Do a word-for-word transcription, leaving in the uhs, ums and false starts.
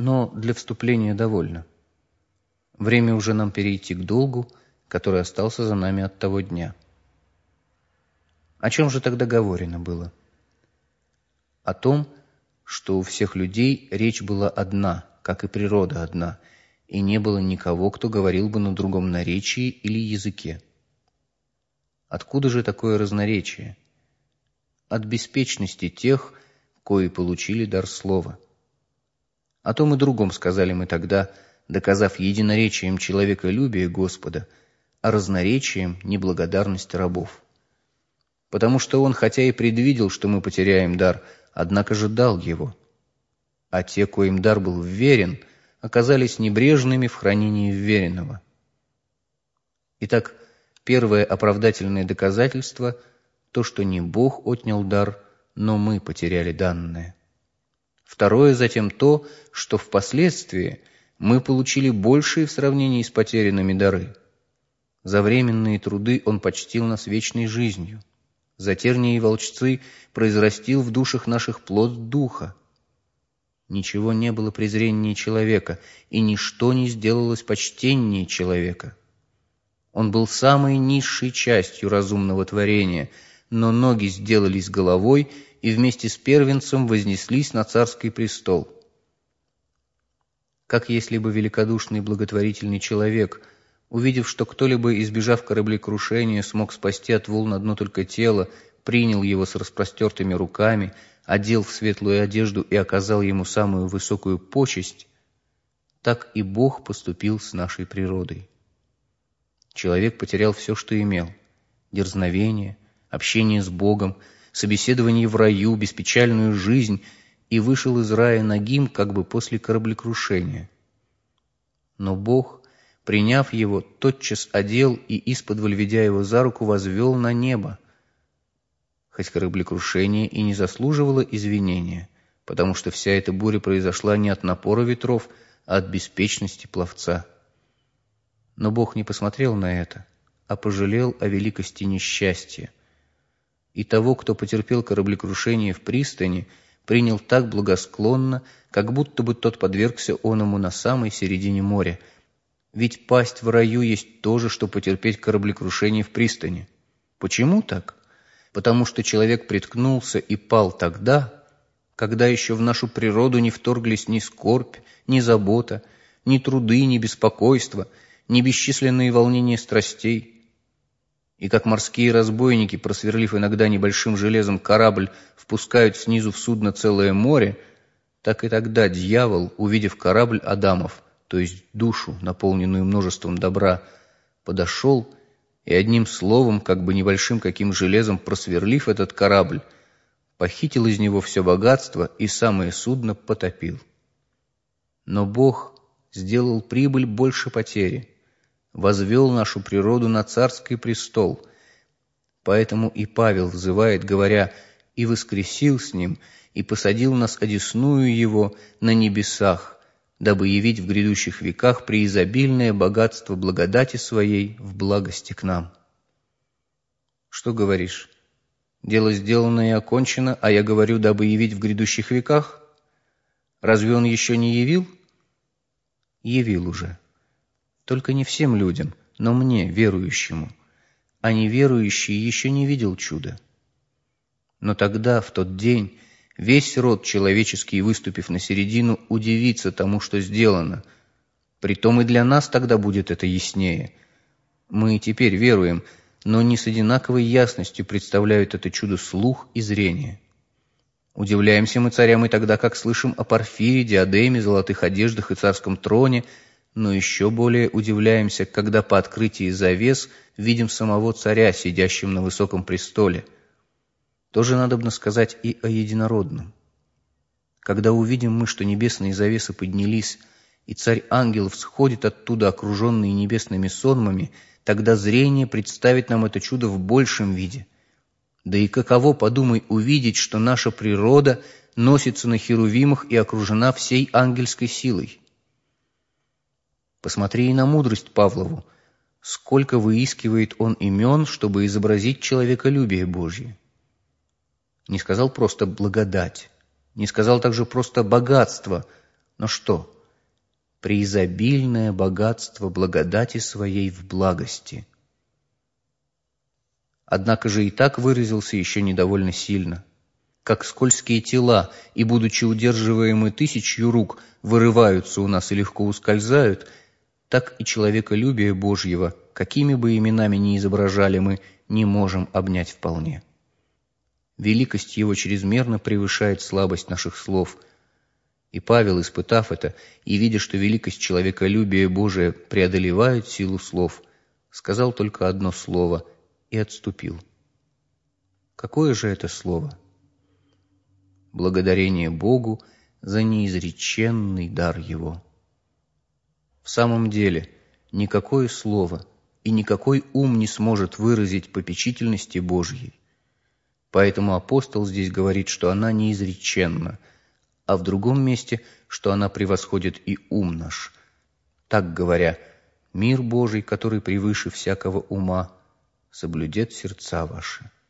Но для вступления довольно. Время уже нам перейти к долгу, который остался за нами от того дня. О чем же тогда говорено было? О том, что у всех людей речь была одна, как и природа одна, и не было никого, кто говорил бы на другом наречии или языке. Откуда же такое разноречие? От беспечности тех, кои получили дар слова. О том и другом сказали мы тогда, доказав единоречием человеколюбие Господа, а разноречием неблагодарность рабов. Потому что Он, хотя и предвидел, что мы потеряем дар, однако же дал его. А те, коим дар был вверен, оказались небрежными в хранении вверенного. Итак, первое оправдательное доказательство – то, что не Бог отнял дар, но мы потеряли данное. Второе затем то, что впоследствии мы получили большие в сравнении с потерянными дары. За временные труды Он почтил нас вечной жизнью. За тернии и волчцы произрастил в душах наших плод духа. Ничего не было презреннее человека, и ничто не сделалось почтеннее человека. Он был самой низшей частью разумного творения, но ноги сделались головой и вместе с первенцем вознеслись на царский престол. Как если бы великодушный и благотворительный человек, увидев, что кто-либо, избежав кораблекрушения, смог спасти от волн одно только тело, принял его с распростертыми руками, одел в светлую одежду и оказал ему самую высокую почесть, так и Бог поступил с нашей природой. Человек потерял все, что имел: дерзновение, общение с Богом, собеседование в раю, беспечальную жизнь, и вышел из рая нагим, как бы после кораблекрушения. Но Бог, приняв его, тотчас одел и, исподволь ведя его за руку, возвел на небо. Хоть кораблекрушение и не заслуживало извинения, потому что вся эта буря произошла не от напора ветров, а от беспечности пловца. Но Бог не посмотрел на это, а пожалел о великости несчастья. И того, кто потерпел кораблекрушение в пристани, принял так благосклонно, как будто бы тот подвергся оному на самой середине моря. Ведь пасть в раю есть то же, что потерпеть кораблекрушение в пристани. Почему так? Потому что человек приткнулся и пал тогда, когда еще в нашу природу не вторглись ни скорбь, ни забота, ни труды, ни беспокойство, ни бесчисленные волнения страстей. И как морские разбойники, просверлив иногда небольшим железом корабль, впускают снизу в судно целое море, так и тогда дьявол, увидев корабль Адамов, то есть душу, наполненную множеством добра, подошел и одним словом, как бы небольшим каким железом просверлив этот корабль, похитил из него все богатство и самое судно потопил. Но Бог сделал прибыль больше потери, возвел нашу природу на царский престол. Поэтому и Павел взывает, говоря: «И воскресил с ним, и посадил нас одесную его на небесах, дабы явить в грядущих веках преизобильное богатство благодати своей в благости к нам». Что говоришь? Дело сделано и окончено, а я говорю, дабы явить в грядущих веках? Разве он еще не явил? Явил уже. Только не всем людям, но мне, верующему. А неверующий еще не видел чуда. Но тогда, в тот день, весь род человеческий, выступив на середину, удивится тому, что сделано. Притом и для нас тогда будет это яснее. Мы и теперь веруем, но не с одинаковой ясностью представляют это чудо слух и зрение. Удивляемся мы царям и тогда, как слышим о Порфире, диадеме, золотых одеждах и царском троне, но еще более удивляемся, когда по открытии завес видим самого царя, сидящим на высоком престоле. Тоже надобно сказать и о единородном. Когда увидим мы, что небесные завесы поднялись, и царь ангелов сходит оттуда, окруженный небесными сонмами, тогда зрение представит нам это чудо в большем виде. Да и каково, подумай, увидеть, что наша природа носится на херувимах и окружена всей ангельской силой. Посмотри и на мудрость Павлову, сколько выискивает он имен, чтобы изобразить человеколюбие Божье. Не сказал просто благодать, не сказал также просто богатство, но что? преизобильное богатство благодати своей в благости. Однако же и так выразился еще недовольно сильно. Как скользкие тела, и, будучи удерживаемы тысячью рук, вырываются у нас и легко ускользают, так и человеколюбие Божьего, какими бы именами ни изображали мы, не можем обнять вполне. Великость его чрезмерно превышает слабость наших слов. И Павел, испытав это, и видя, что великость человеколюбия Божия преодолевает силу слов, сказал только одно слово и отступил. Какое же это слово? Благодарение Богу за неизреченный дар Его. В самом деле, никакое слово и никакой ум не сможет выразить попечительности Божьей. Поэтому апостол здесь говорит, что она неизреченна, а в другом месте, что она превосходит и ум наш. Так говоря, мир Божий, который превыше всякого ума, соблюдет сердца ваши.